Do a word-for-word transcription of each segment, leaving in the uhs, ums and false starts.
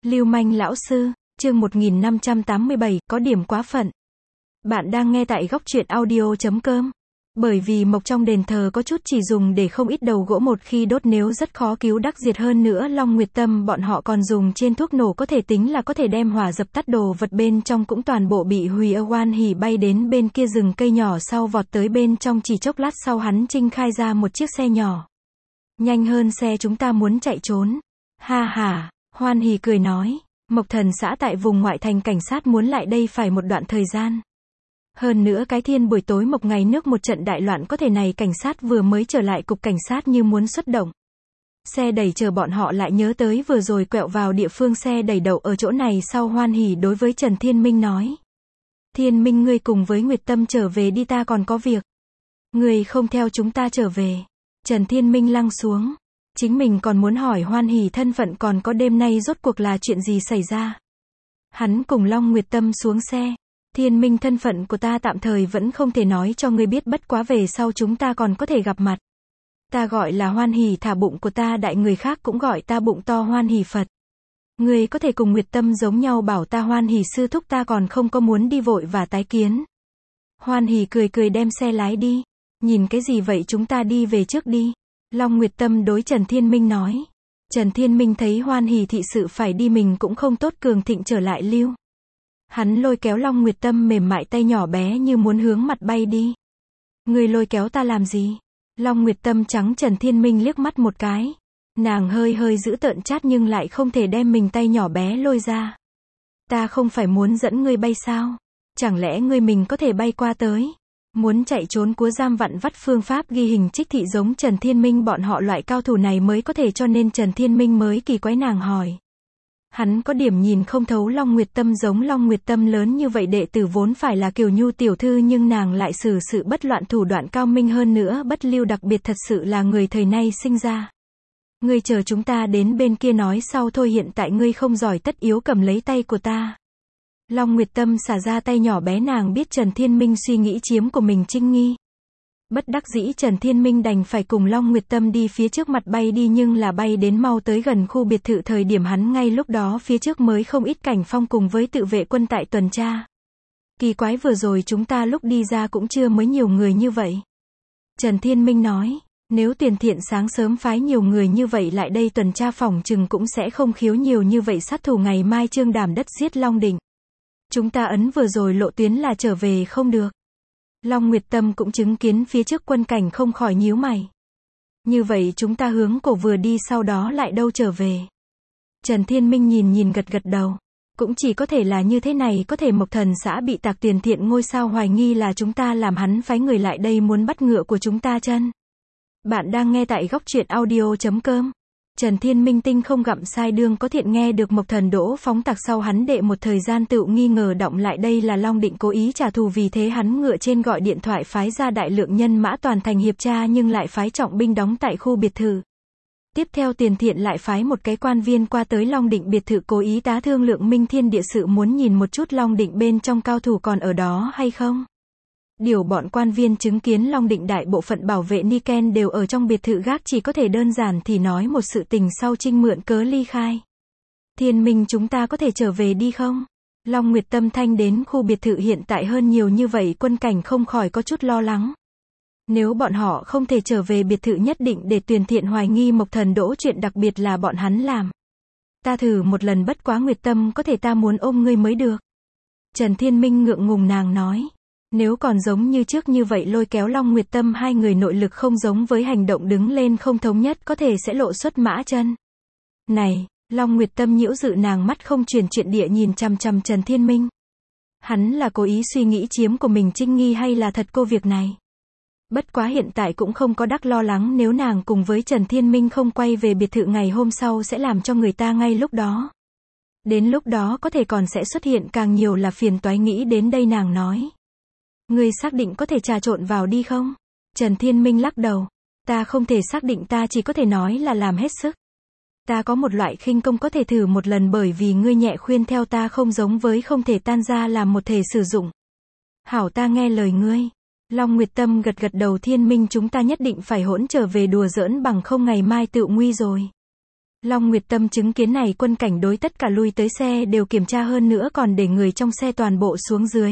Lưu manh lão sư, chương một nghìn năm trăm tám mươi bảy, có điểm quá phận. Bạn đang nghe tại góc truyện audio chấm com. Bởi vì mộc trong đền thờ có chút chỉ dùng để không ít đầu gỗ một khi đốt nếu rất khó cứu đắc diệt, hơn nữa Long Nguyệt Tâm bọn họ còn dùng trên thuốc nổ có thể tính là có thể đem hỏa dập tắt, đồ vật bên trong cũng toàn bộ bị hủy. Oan Hỉ bay đến bên kia rừng cây nhỏ sau vọt tới bên trong, chỉ chốc lát sau hắn trinh khai ra một chiếc xe nhỏ. Nhanh hơn xe chúng ta muốn chạy trốn. Ha ha, Hoan Hỉ cười nói, Mộc Thần xã tại vùng ngoại thành, cảnh sát muốn lại đây phải một đoạn thời gian. Hơn nữa cái thiên buổi tối mộc ngày nước một trận đại loạn, có thể này cảnh sát vừa mới trở lại cục cảnh sát như muốn xuất động. Xe đẩy chờ bọn họ lại nhớ tới vừa rồi quẹo vào địa phương xe đẩy đậu ở chỗ này sau. Hoan Hỉ đối với Trần Thiên Minh nói. Thiên Minh, ngươi cùng với Nguyệt Tâm trở về đi, ta còn có việc. Ngươi không theo chúng ta trở về. Trần Thiên Minh lăng xuống. Chính mình còn muốn hỏi Hoan Hỉ thân phận, còn có đêm nay rốt cuộc là chuyện gì xảy ra. Hắn cùng Long Nguyệt Tâm xuống xe. Thiên Minh, thân phận của ta tạm thời vẫn không thể nói cho ngươi biết, bất quá về sau chúng ta còn có thể gặp mặt. Ta gọi là Hoan Hỉ, thả bụng của ta đại, người khác cũng gọi ta bụng to Hoan Hỉ Phật. Ngươi có thể cùng Nguyệt Tâm giống nhau bảo ta Hoan Hỉ sư thúc, ta còn không có muốn đi vội và tái kiến. Hoan Hỉ cười cười đem xe lái đi. Nhìn cái gì vậy, chúng ta đi về trước đi. Long Nguyệt Tâm đối Trần Thiên Minh nói. Trần Thiên Minh thấy Hoan Hỉ thị sự phải đi, mình cũng không tốt cường thịnh trở lại lưu. Hắn lôi kéo Long Nguyệt Tâm mềm mại tay nhỏ bé như muốn hướng mặt bay đi. Ngươi lôi kéo ta làm gì? Long Nguyệt Tâm trắng Trần Thiên Minh liếc mắt một cái. Nàng hơi hơi giữ tợn chát nhưng lại không thể đem mình tay nhỏ bé lôi ra. Ta không phải muốn dẫn ngươi bay sao? Chẳng lẽ ngươi mình có thể bay qua tới? Muốn chạy trốn cúa giam vặn vắt, phương pháp ghi hình trích thị giống Trần Thiên Minh bọn họ loại cao thủ này mới có thể, cho nên Trần Thiên Minh mới kỳ quái. Nàng hỏi. Hắn có điểm nhìn không thấu Long Nguyệt Tâm, giống Long Nguyệt Tâm lớn như vậy đệ tử vốn phải là Kiều Nhu tiểu thư, nhưng nàng lại xử sự bất loạn, thủ đoạn cao minh, hơn nữa bất lưu, đặc biệt thật sự là người thời nay sinh ra. Ngươi chờ chúng ta đến bên kia nói sau thôi, hiện tại ngươi không giỏi, tất yếu cầm lấy tay của ta. Long Nguyệt Tâm xả ra tay nhỏ bé, nàng biết Trần Thiên Minh suy nghĩ chiếm của mình Trinh Nghi. Bất đắc dĩ Trần Thiên Minh đành phải cùng Long Nguyệt Tâm đi phía trước mặt bay đi, nhưng là bay đến mau tới gần khu biệt thự thời điểm hắn ngay lúc đó phía trước mới không ít cảnh phong cùng với tự vệ quân tại tuần tra. Kỳ quái, vừa rồi chúng ta lúc đi ra cũng chưa mới nhiều người như vậy. Trần Thiên Minh nói, nếu Tuyền Thiện sáng sớm phái nhiều người như vậy lại đây tuần tra, phòng chừng cũng sẽ không khiếu nhiều như vậy sát thủ, ngày mai trương đảm đất giết Long Định. Chúng ta ấn vừa rồi lộ tuyến là trở về không được. Long Nguyệt Tâm cũng chứng kiến phía trước quân cảnh, không khỏi nhíu mày. Như vậy chúng ta hướng cổ vừa đi, sau đó lại đâu trở về? Trần Thiên Minh nhìn nhìn gật gật đầu. Cũng chỉ có thể là như thế này, có thể Mộc Thần xã bị tạc Tiền Thiện ngôi sao hoài nghi là chúng ta làm, hắn phái người lại đây muốn bắt ngựa của chúng ta chân. Bạn đang nghe tại góc truyện audio chấm com. Trần Thiên Minh tinh không gặm sai đương có thiện, nghe được Mộc Thần đỗ phóng tạc sau, hắn đệ một thời gian tự nghi ngờ động lại đây là Long Định cố ý trả thù, vì thế hắn ngựa trên gọi điện thoại phái ra đại lượng nhân mã toàn thành hiệp tra, nhưng lại phái trọng binh đóng tại khu biệt thự. Tiếp theo Tiền Thiện lại phái một cái quan viên qua tới Long Định biệt thự, cố ý tá thương lượng minh thiên địa sự, muốn nhìn một chút Long Định bên trong cao thủ còn ở đó hay không. Điều bọn quan viên chứng kiến Long Định đại bộ phận bảo vệ Niken đều ở trong biệt thự gác, chỉ có thể đơn giản thì nói một sự tình, sau trinh mượn cớ ly khai. Thiên Minh, chúng ta có thể trở về đi không? Long Nguyệt Tâm thanh đến khu biệt thự hiện tại hơn nhiều như vậy quân cảnh, không khỏi có chút lo lắng. Nếu bọn họ không thể trở về biệt thự, nhất định để Tuyền Thiện hoài nghi Mộc Thần đỗ chuyện, đặc biệt là bọn hắn làm. Ta thử một lần, bất quá Nguyệt Tâm có thể ta muốn ôm ngươi mới được. Trần Thiên Minh ngượng ngùng, nàng nói. Nếu còn giống như trước như vậy lôi kéo Long Nguyệt Tâm, hai người nội lực không giống với hành động đứng lên không thống nhất, có thể sẽ lộ xuất mã chân. Này, Long Nguyệt Tâm nhiễu dự, nàng mắt không truyền chuyện địa nhìn chằm chằm Trần Thiên Minh. Hắn là cố ý suy nghĩ chiếm của mình Trinh Nghi hay là thật cô việc này? Bất quá hiện tại cũng không có đắc lo lắng, nếu nàng cùng với Trần Thiên Minh không quay về biệt thự ngày hôm sau sẽ làm cho người ta ngay lúc đó. Đến lúc đó có thể còn sẽ xuất hiện càng nhiều là phiền toái, nghĩ đến đây nàng nói. Ngươi xác định có thể trà trộn vào đi không? Trần Thiên Minh lắc đầu. Ta không thể xác định, ta chỉ có thể nói là làm hết sức. Ta có một loại khinh công có thể thử một lần, bởi vì ngươi nhẹ khuyên theo ta không giống với không thể tan ra làm một thể sử dụng. Hảo, ta nghe lời ngươi. Long Nguyệt Tâm gật gật đầu. Thiên Minh, chúng ta nhất định phải hỗn trở về, đùa giỡn bằng không ngày mai tự nguy rồi. Long Nguyệt Tâm chứng kiến này quân cảnh đối tất cả lui tới xe đều kiểm tra hơn nữa còn để người trong xe toàn bộ xuống dưới.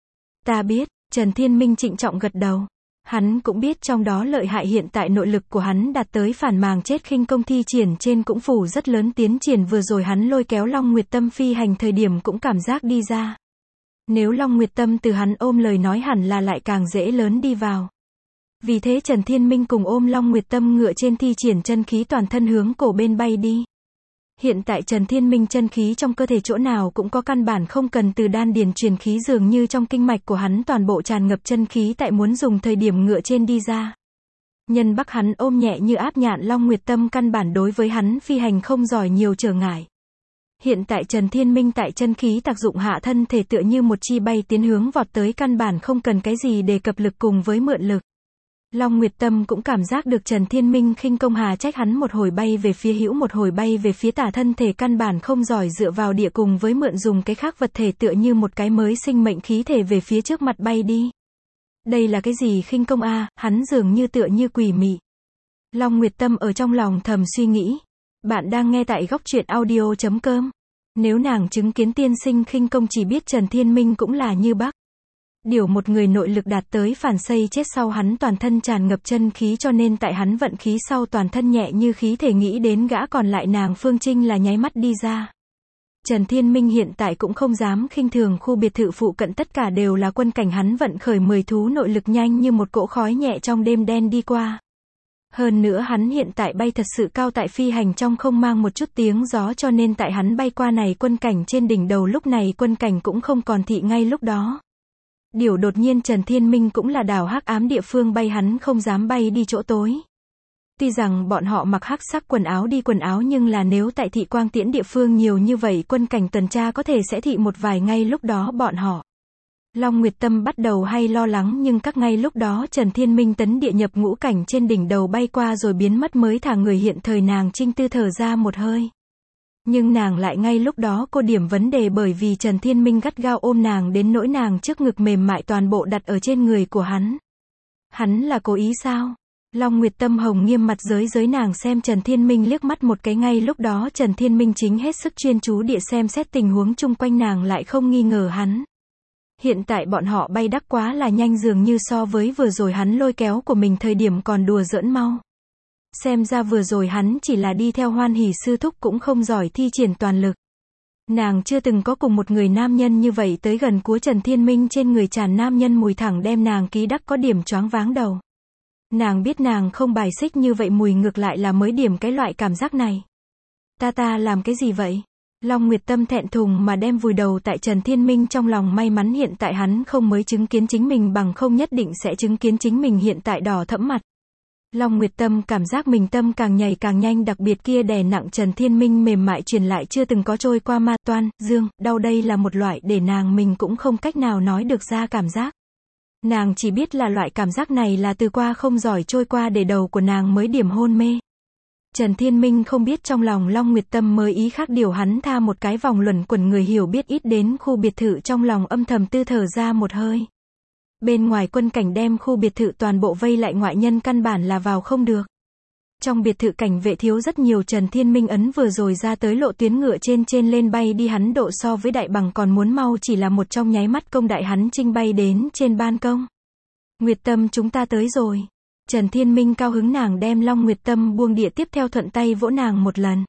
Ta biết, Trần Thiên Minh trịnh trọng gật đầu. Hắn cũng biết trong đó lợi hại hiện tại nội lực của hắn đạt tới phản màng chết khinh công thi triển trên cũng phủ rất lớn tiến triển vừa rồi hắn lôi kéo Long Nguyệt Tâm phi hành thời điểm cũng cảm giác đi ra. Nếu Long Nguyệt Tâm từ hắn ôm lời nói hẳn là lại càng dễ lớn đi vào. Vì thế Trần Thiên Minh cùng ôm Long Nguyệt Tâm ngựa trên thi triển chân khí toàn thân hướng cổ bên bay đi. Hiện tại Trần Thiên Minh chân khí trong cơ thể chỗ nào cũng có căn bản không cần từ đan điền truyền khí dường như trong kinh mạch của hắn toàn bộ tràn ngập chân khí tại muốn dùng thời điểm ngựa trên đi ra. Nhân bắc hắn ôm nhẹ như áp nhạn Long Nguyệt Tâm căn bản đối với hắn phi hành không giỏi nhiều trở ngại. Hiện tại Trần Thiên Minh tại chân khí tác dụng hạ thân thể tựa như một chi bay tiến hướng vọt tới căn bản không cần cái gì đề cập lực cùng với mượn lực. Long Nguyệt Tâm cũng cảm giác được Trần Thiên Minh khinh công hà trách hắn một hồi bay về phía hữu một hồi bay về phía tả thân thể căn bản không giỏi dựa vào địa cùng với mượn dùng cái khác vật thể tựa như một cái mới sinh mệnh khí thể về phía trước mặt bay đi. Đây là cái gì khinh công a, hắn dường như tựa như quỷ mị. Long Nguyệt Tâm ở trong lòng thầm suy nghĩ. Bạn đang nghe tại góc truyện audio chấm com. Nếu nàng chứng kiến tiên sinh khinh công chỉ biết Trần Thiên Minh cũng là như Bắc. Điều một người nội lực đạt tới phản xây chết sau hắn toàn thân tràn ngập chân khí cho nên tại hắn vận khí sau toàn thân nhẹ như khí thể nghĩ đến gã còn lại nàng Phương Trinh là nháy mắt đi ra. Trần Thiên Minh hiện tại cũng không dám khinh thường khu biệt thự phụ cận tất cả đều là quân cảnh hắn vận khởi mười thú nội lực nhanh như một cỗ khói nhẹ trong đêm đen đi qua. Hơn nữa hắn hiện tại bay thật sự cao tại phi hành trong không mang một chút tiếng gió cho nên tại hắn bay qua này quân cảnh trên đỉnh đầu lúc này quân cảnh cũng không còn thị ngay lúc đó. Điều đột nhiên Trần Thiên Minh cũng là đảo hắc ám địa phương bay hắn không dám bay đi chỗ tối. Tuy rằng bọn họ mặc hắc sắc quần áo đi quần áo nhưng là nếu tại thị quang tiễn địa phương nhiều như vậy quân cảnh tuần tra có thể sẽ thị một vài ngay lúc đó bọn họ. Long Nguyệt Tâm bắt đầu hay lo lắng nhưng các ngay lúc đó Trần Thiên Minh tấn địa nhập ngũ cảnh trên đỉnh đầu bay qua rồi biến mất mới thả người hiện thời nàng trinh tư thở ra một hơi. Nhưng nàng lại ngay lúc đó cô điểm vấn đề bởi vì Trần Thiên Minh gắt gao ôm nàng đến nỗi nàng trước ngực mềm mại toàn bộ đặt ở trên người của hắn. Hắn là cố ý sao? Long Nguyệt Tâm hồng nghiêm mặt giới giới nàng xem Trần Thiên Minh liếc mắt một cái ngay lúc đó Trần Thiên Minh chính hết sức chuyên chú địa xem xét tình huống chung quanh nàng lại không nghi ngờ hắn. Hiện tại bọn họ bay đắc quá là nhanh dường như so với vừa rồi hắn lôi kéo của mình thời điểm còn đùa giỡn mau. Xem ra vừa rồi hắn chỉ là đi theo Hoan Hỷ sư thúc cũng không giỏi thi triển toàn lực. Nàng chưa từng có cùng một người nam nhân như vậy tới gần của Trần Thiên Minh trên người tràn nam nhân mùi thẳng đem nàng ký đắc có điểm choáng váng đầu. Nàng biết nàng không bài xích như vậy mùi ngược lại là mới điểm cái loại cảm giác này. Ta ta làm cái gì vậy? Long Nguyệt Tâm thẹn thùng mà đem vùi đầu tại Trần Thiên Minh trong lòng may mắn hiện tại hắn không mới chứng kiến chính mình bằng không nhất định sẽ chứng kiến chính mình hiện tại đỏ thẫm mặt. Long Nguyệt Tâm cảm giác mình tâm càng nhảy càng nhanh đặc biệt kia đè nặng Trần Thiên Minh mềm mại truyền lại chưa từng có trôi qua ma toan, dương, đau đây là một loại để nàng mình cũng không cách nào nói được ra cảm giác. Nàng chỉ biết là loại cảm giác này là từ qua không giỏi trôi qua để đầu của nàng mới điểm hôn mê. Trần Thiên Minh không biết trong lòng Long Nguyệt Tâm mới ý khác điều hắn tha một cái vòng luẩn quẩn người hiểu biết ít đến khu biệt thự trong lòng âm thầm tư thở ra một hơi. Bên ngoài quân cảnh đem khu biệt thự toàn bộ vây lại ngoại nhân căn bản là vào không được. Trong biệt thự cảnh vệ thiếu rất nhiều Trần Thiên Minh ấn vừa rồi ra tới lộ tuyến ngựa trên trên lên bay đi hắn độ so với đại bằng còn muốn mau chỉ là một trong nháy mắt công đại hắn trinh bay đến trên ban công. Nguyệt Tâm chúng ta tới rồi. Trần Thiên Minh cao hứng nàng đem Long Nguyệt Tâm buông địa tiếp theo thuận tay vỗ nàng một lần.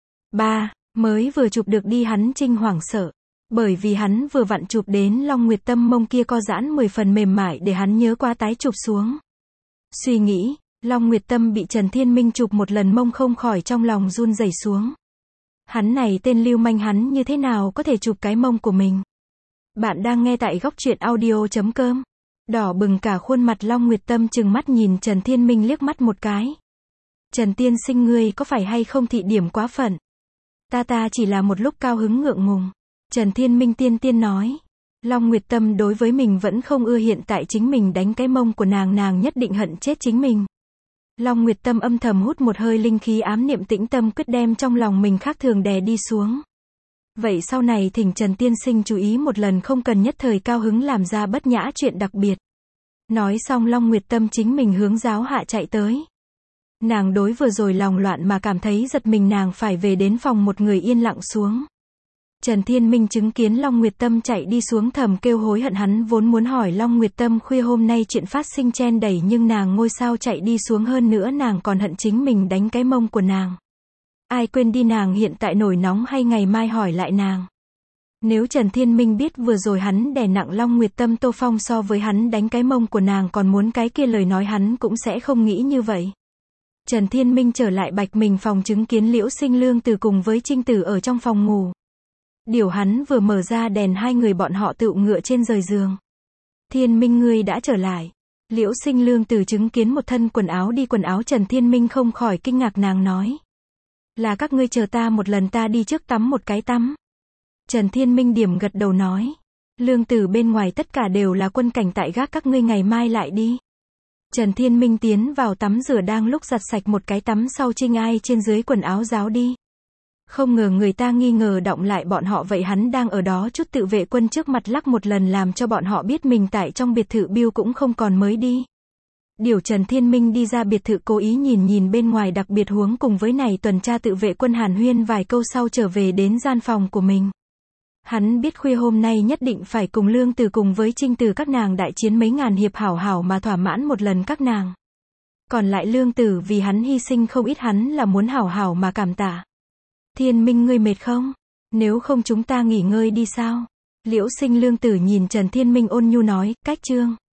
Ba, mới vừa chụp được đi hắn trinh hoảng sợ. Bởi vì hắn vừa vặn chụp đến Long Nguyệt Tâm mông kia co giãn mười phần mềm mại để hắn nhớ qua tái chụp xuống. Suy nghĩ, Long Nguyệt Tâm bị Trần Thiên Minh chụp một lần mông không khỏi trong lòng run rẩy xuống. Hắn này tên lưu manh hắn như thế nào có thể chụp cái mông của mình. Bạn đang nghe tại góc truyện audio chấm com. Đỏ bừng cả khuôn mặt Long Nguyệt Tâm chừng mắt nhìn Trần Thiên Minh liếc mắt một cái. Trần tiên sinh ngươi có phải hay không thị điểm quá phận. Ta ta chỉ là một lúc cao hứng ngượng ngùng. Trần Thiên Minh tiên tiên nói. Long Nguyệt Tâm đối với mình vẫn không ưa hiện tại chính mình đánh cái mông của nàng nàng nhất định hận chết chính mình. Long Nguyệt Tâm âm thầm hút một hơi linh khí ám niệm tĩnh tâm quyết đem trong lòng mình khác thường đè đi xuống. Vậy sau này thỉnh Trần tiên sinh chú ý một lần không cần nhất thời cao hứng làm ra bất nhã chuyện đặc biệt. Nói xong Long Nguyệt Tâm chính mình hướng giáo hạ chạy tới. Nàng đối vừa rồi lòng loạn mà cảm thấy giật mình, nàng phải về đến phòng một người yên lặng xuống. Trần Thiên Minh chứng kiến Long Nguyệt Tâm chạy đi xuống thầm kêu hối hận, hắn vốn muốn hỏi Long Nguyệt Tâm khuya hôm nay chuyện phát sinh chen đẩy, nhưng nàng ngôi sao chạy đi xuống, hơn nữa nàng còn hận chính mình đánh cái mông của nàng. Ai quên đi nàng hiện tại nổi nóng, hay ngày mai hỏi lại nàng. Nếu Trần Thiên Minh biết vừa rồi hắn đè nặng Long Nguyệt Tâm, Tô Phong so với hắn đánh cái mông của nàng còn muốn cái kia lời nói, hắn cũng sẽ không nghĩ như vậy. Trần Thiên Minh trở lại Bạch Mình phòng chứng kiến Liễu Sinh Lương Từ cùng với Trinh Tử ở trong phòng ngủ. Điều hắn vừa mở ra đèn, hai người bọn họ tựu ngựa trên rời giường. Thiên Minh, ngươi đã trở lại. Liễu Sinh Lương Từ chứng kiến một thân quần áo đi quần áo Trần Thiên Minh không khỏi kinh ngạc, nàng nói. Là các ngươi chờ ta một lần, ta đi trước tắm một cái tắm. Trần Thiên Minh điểm gật đầu nói. Lương Từ, bên ngoài tất cả đều là quân cảnh tại gác, các ngươi ngày mai lại đi. Trần Thiên Minh tiến vào tắm rửa, đang lúc giặt sạch một cái tắm sau Trinh Ai trên dưới quần áo ráo đi. Không ngờ người ta nghi ngờ động lại bọn họ, vậy hắn đang ở đó chút tự vệ quân trước mặt lắc một lần, làm cho bọn họ biết mình tại trong biệt thự Bill cũng không còn mới đi. Điều Trần Thiên Minh đi ra biệt thự, cố ý nhìn nhìn bên ngoài, đặc biệt huống cùng với này tuần tra tự vệ quân hàn huyên vài câu sau trở về đến gian phòng của mình. Hắn biết khuya hôm nay nhất định phải cùng Lương Từ cùng với Trinh Từ các nàng đại chiến mấy ngàn hiệp, hảo hảo mà thỏa mãn một lần các nàng. Còn lại Lương Tử vì hắn hy sinh không ít, hắn là muốn hảo hảo mà cảm tạ. Thiên Minh, ngươi mệt không? Nếu không chúng ta nghỉ ngơi đi sao? Liễu Sinh Lương Tử nhìn Trần Thiên Minh ôn nhu nói, cách chương.